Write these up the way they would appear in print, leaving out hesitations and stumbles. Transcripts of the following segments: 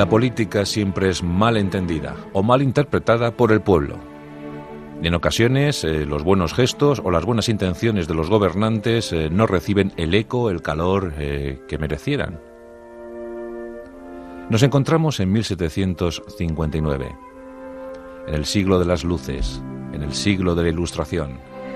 La política siempre es mal entendida o mal interpretada por el pueblo. Y en ocasiones, los buenos gestos o las buenas intenciones de los gobernantes no reciben el eco, el calor que merecieran. Nos encontramos en 1759, en el siglo de las luces, en el siglo de la Ilustración.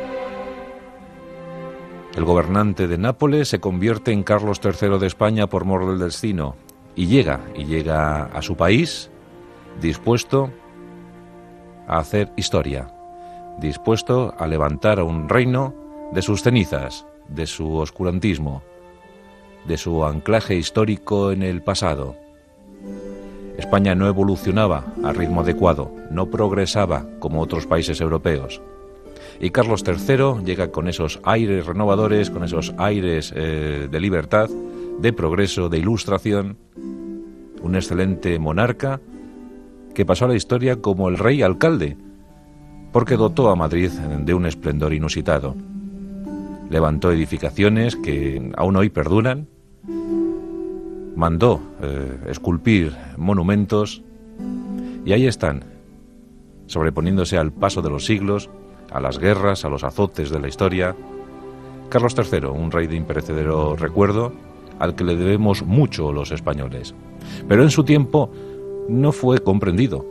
El gobernante de Nápoles se convierte en Carlos III de España por mor del destino y llega a su país dispuesto a hacer historia, dispuesto a levantar a un reino de sus cenizas, de su oscurantismo, de su anclaje histórico en el pasado. España no evolucionaba a ritmo adecuado, no progresaba como otros países europeos. Y Carlos III llega con esos aires renovadores, con esos aires de libertad, de progreso, de ilustración, un excelente monarca que pasó a la historia como el rey alcalde, porque dotó a Madrid de un esplendor inusitado. Levantó edificaciones que aún hoy perduran, mandó esculpir monumentos, y ahí están, sobreponiéndose al paso de los siglos, a las guerras, a los azotes de la historia. Carlos III, un rey de imperecedero recuerdo, al que le debemos mucho los españoles. Pero en su tiempo no fue comprendido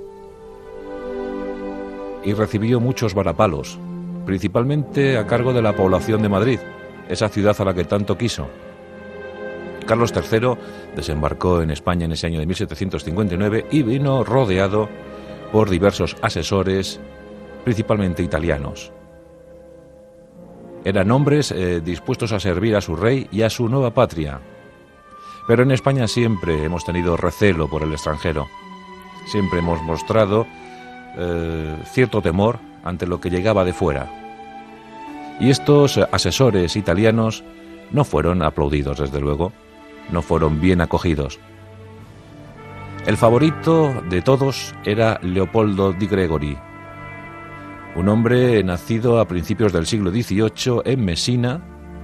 y recibió muchos varapalos, principalmente a cargo de la población de Madrid, esa ciudad a la que tanto quiso. Carlos III desembarcó en España en ese año de 1759 y vino rodeado por diversos asesores, principalmente italianos. Eran hombres dispuestos a servir a su rey y a su nueva patria. Pero en España siempre hemos tenido recelo por el extranjero. Siempre hemos mostrado cierto temor ante lo que llegaba de fuera. Y estos asesores italianos no fueron aplaudidos, desde luego, no fueron bien acogidos. El favorito de todos era Leopoldo di Gregori, un hombre nacido a principios del siglo XVIII en Mesina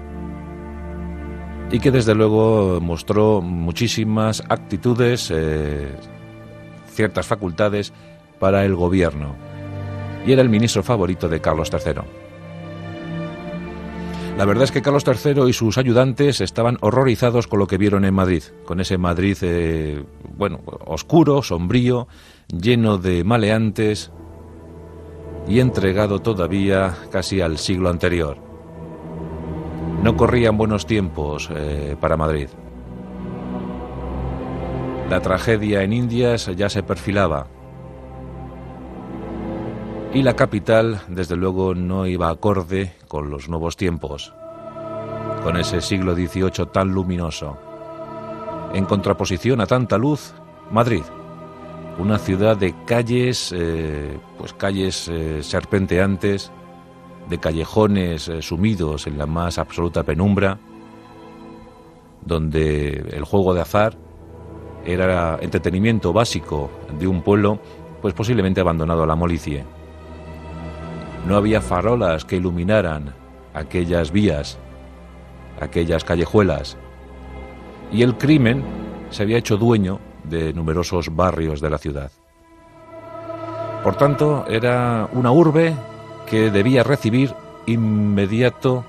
y que desde luego mostró muchísimas actitudes, ciertas facultades para el gobierno, y era el ministro favorito de Carlos III. La verdad es que Carlos III y sus ayudantes estaban horrorizados con lo que vieron en Madrid, con ese Madrid, oscuro, sombrío, lleno de maleantes y entregado todavía casi al siglo anterior. No corrían buenos tiempos para Madrid. La tragedia en Indias ya se perfilaba y la capital, desde luego, no iba acorde con los nuevos tiempos, con ese siglo XVIII tan luminoso. En contraposición a tanta luz, Madrid, una ciudad de calles, calles serpenteantes, de callejones sumidos en la más absoluta penumbra, donde el juego de azar era entretenimiento básico de un pueblo, pues posiblemente abandonado a la molicie. No había farolas que iluminaran aquellas vías, aquellas callejuelas, y el crimen se había hecho dueño de numerosos barrios de la ciudad. Por tanto, era una urbe que debía recibir inmediato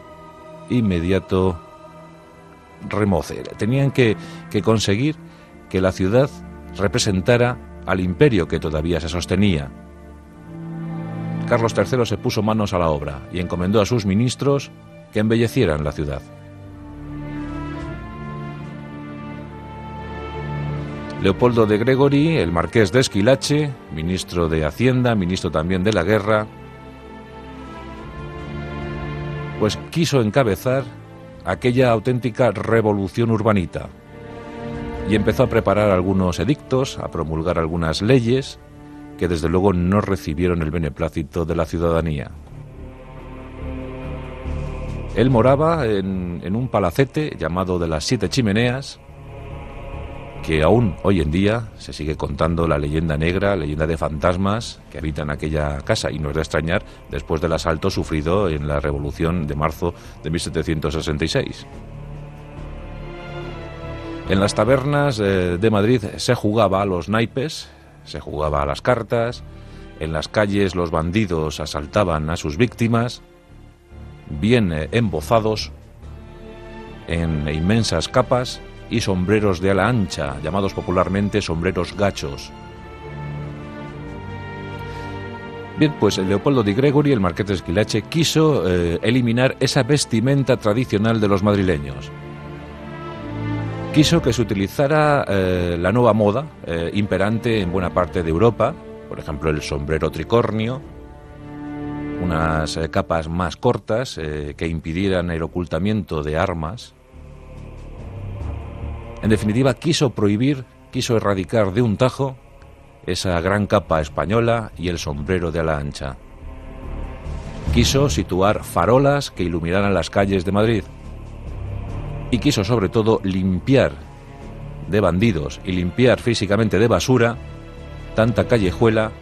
remoce. Tenían que conseguir que la ciudad representara al imperio que todavía se sostenía. Carlos III se puso manos a la obra y encomendó a sus ministros que embellecieran la ciudad. Leopoldo de Gregori, el marqués de Esquilache, ministro de Hacienda, ministro también de la Guerra, pues quiso encabezar aquella auténtica revolución urbanita y empezó a preparar algunos edictos, a promulgar algunas leyes que desde luego no recibieron el beneplácito de la ciudadanía. Él moraba en un palacete llamado de las 7 Chimeneas, que aún hoy en día se sigue contando la leyenda negra, leyenda de fantasmas que habitan aquella casa, y no es de extrañar después del asalto sufrido en la Revolución de marzo de 1766. En las tabernas de Madrid se jugaba a los naipes, se jugaba a las cartas, en las calles los bandidos asaltaban a sus víctimas, bien embozados, en inmensas capas y sombreros de ala ancha, llamados popularmente sombreros gachos. Bien, pues Leopoldo di Gregori, el marqués de Esquilache, quiso eliminar esa vestimenta tradicional de los madrileños. Quiso que se utilizara la nueva moda imperante en buena parte de Europa, por ejemplo el sombrero tricornio, unas capas más cortas que impidieran el ocultamiento de armas. En definitiva, quiso prohibir, quiso erradicar de un tajo esa gran capa española y el sombrero de ala ancha. Quiso situar farolas que iluminaran las calles de Madrid. Y quiso sobre todo limpiar de bandidos y limpiar físicamente de basura tanta callejuela,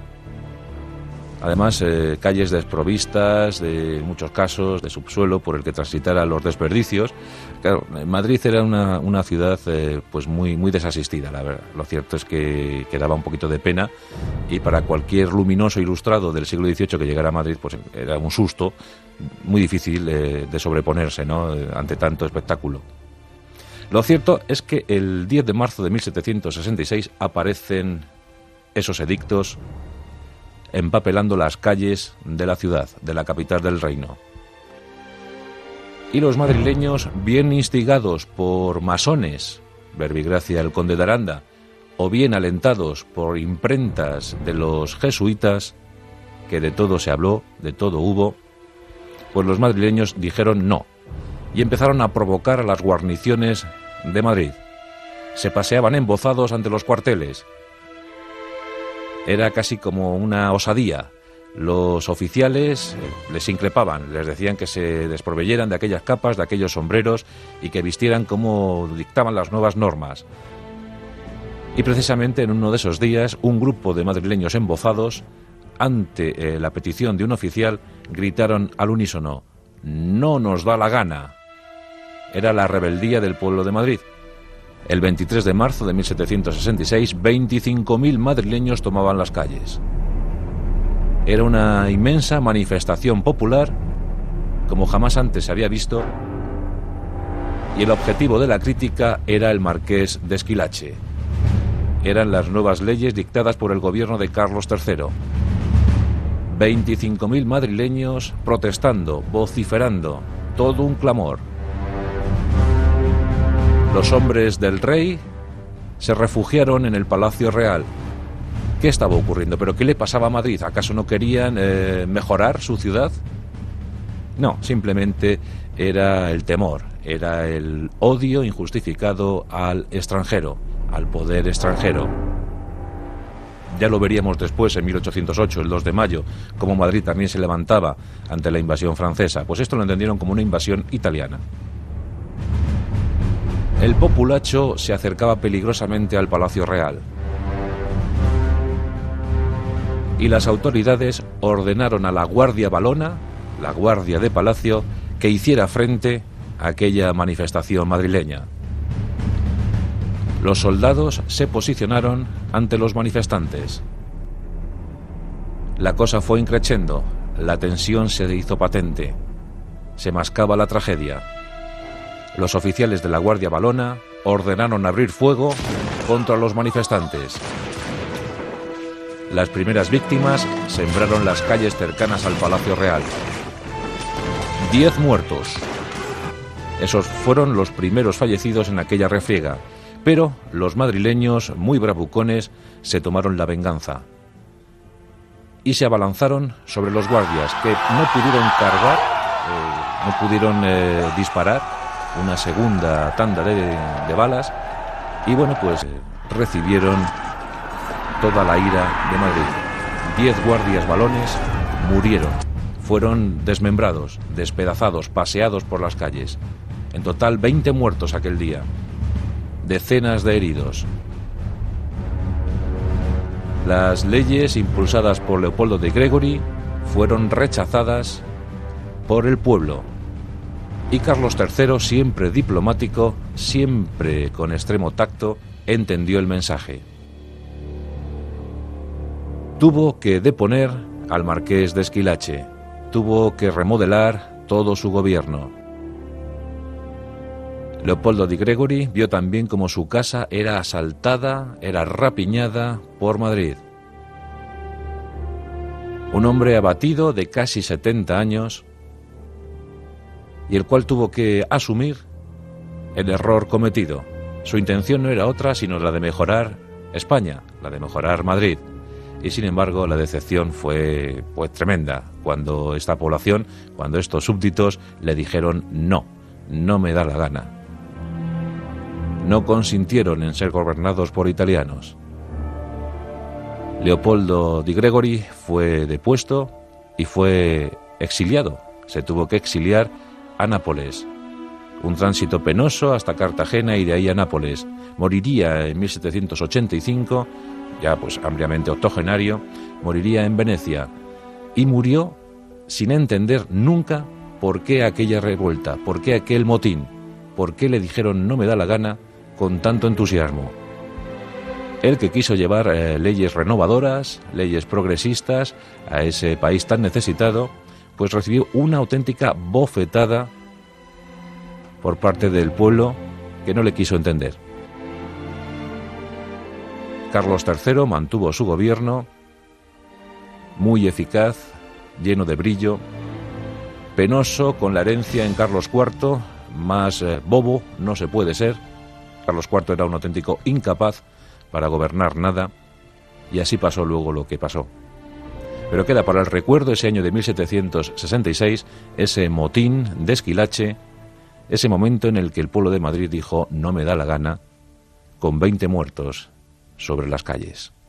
además calles desprovistas de muchos casos de subsuelo por el que transitaran los desperdicios. Claro, Madrid era una ciudad pues muy desasistida, la verdad. Lo cierto es que daba un poquito de pena, y para cualquier luminoso ilustrado del siglo XVIII que llegara a Madrid pues era un susto muy difícil de sobreponerse, ¿no?, ante tanto espectáculo. Lo cierto es que el 10 de marzo de 1766 aparecen esos edictos empapelando las calles de la ciudad, de la capital del reino. Y los madrileños, bien instigados por masones, Verbigracia, el conde de Aranda, o bien alentados por imprentas de los jesuitas, que de todo se habló, de todo hubo, pues los madrileños dijeron no, y empezaron a provocar a las guarniciones de Madrid. Se paseaban embozados ante los cuarteles. Era casi como una osadía. Los oficiales les increpaban, les decían que se desproveyeran de aquellas capas, de aquellos sombreros, y que vistieran como dictaban las nuevas normas. Y precisamente en uno de esos días, un grupo de madrileños embozados, ante la petición de un oficial, gritaron al unísono: «¡No nos da la gana!». Era la rebeldía del pueblo de Madrid. El 23 de marzo de 1766, 25.000 madrileños tomaban las calles. Era una inmensa manifestación popular, como jamás antes se había visto, y el objetivo de la crítica era el marqués de Esquilache. Eran las nuevas leyes dictadas por el gobierno de Carlos III. 25.000 madrileños protestando, vociferando, todo un clamor. Los hombres del rey se refugiaron en el Palacio Real. ¿Qué estaba ocurriendo? ¿Pero qué le pasaba a Madrid? ¿Acaso no querían mejorar su ciudad? No, simplemente era el temor, era el odio injustificado al extranjero, al poder extranjero. Ya lo veríamos después, en 1808, el 2 de mayo, cómo Madrid también se levantaba ante la invasión francesa. Pues esto lo entendieron como una invasión italiana. El populacho se acercaba peligrosamente al Palacio Real. Y las autoridades ordenaron a la Guardia Valona, la Guardia de Palacio, que hiciera frente a aquella manifestación madrileña. Los soldados se posicionaron ante los manifestantes. La cosa fue increciendo, la tensión se hizo patente, se mascaba la tragedia. Los oficiales de la Guardia Valona ordenaron abrir fuego contra los manifestantes. Las primeras víctimas sembraron las calles cercanas al Palacio Real. 10 muertos. Esos fueron los primeros fallecidos en aquella refriega. Pero los madrileños, muy bravucones, se tomaron la venganza y se abalanzaron sobre los guardias, que no pudieron cargar, no pudieron disparar una segunda tanda de balas, y bueno, pues recibieron toda la ira de Madrid. 10 guardias valones murieron, fueron desmembrados, despedazados, paseados por las calles. En total 20 muertos aquel día. Decenas de heridos. Las leyes impulsadas por Leopoldo di Gregori fueron rechazadas por el pueblo. Y Carlos III, siempre diplomático, siempre con extremo tacto, entendió el mensaje. Tuvo que deponer al marqués de Esquilache, tuvo que remodelar todo su gobierno. Leopoldo di Gregori vio también cómo su casa era asaltada, era rapiñada por Madrid. Un hombre abatido de casi 70 años, y el cual tuvo que asumir el error cometido. Su intención no era otra sino la de mejorar España, la de mejorar Madrid. Y sin embargo la decepción fue tremenda cuando esta población, cuando estos súbditos le dijeron no me da la gana. No consintieron en ser gobernados por italianos. Leopoldo di Gregori fue depuesto y fue exiliado. Se tuvo que exiliar a Nápoles. Un tránsito penoso hasta Cartagena y de ahí a Nápoles. Moriría en 1785, ya pues ampliamente octogenario, moriría en Venecia. Y murió sin entender nunca por qué aquella revuelta, por qué aquel motín, por qué le dijeron no me da la gana con tanto entusiasmo. Él, que quiso llevar leyes renovadoras, leyes progresistas a ese país tan necesitado, pues recibió una auténtica bofetada por parte del pueblo que no le quiso entender. Carlos III mantuvo su gobierno muy eficaz, lleno de brillo, penoso con la herencia en Carlos IV, más bobo no se puede ser. Carlos IV era un auténtico incapaz para gobernar nada, y así pasó luego lo que pasó. Pero queda para el recuerdo ese año de 1766, ese motín de Esquilache, ese momento en el que el pueblo de Madrid dijo no me da la gana, con 20 muertos sobre las calles.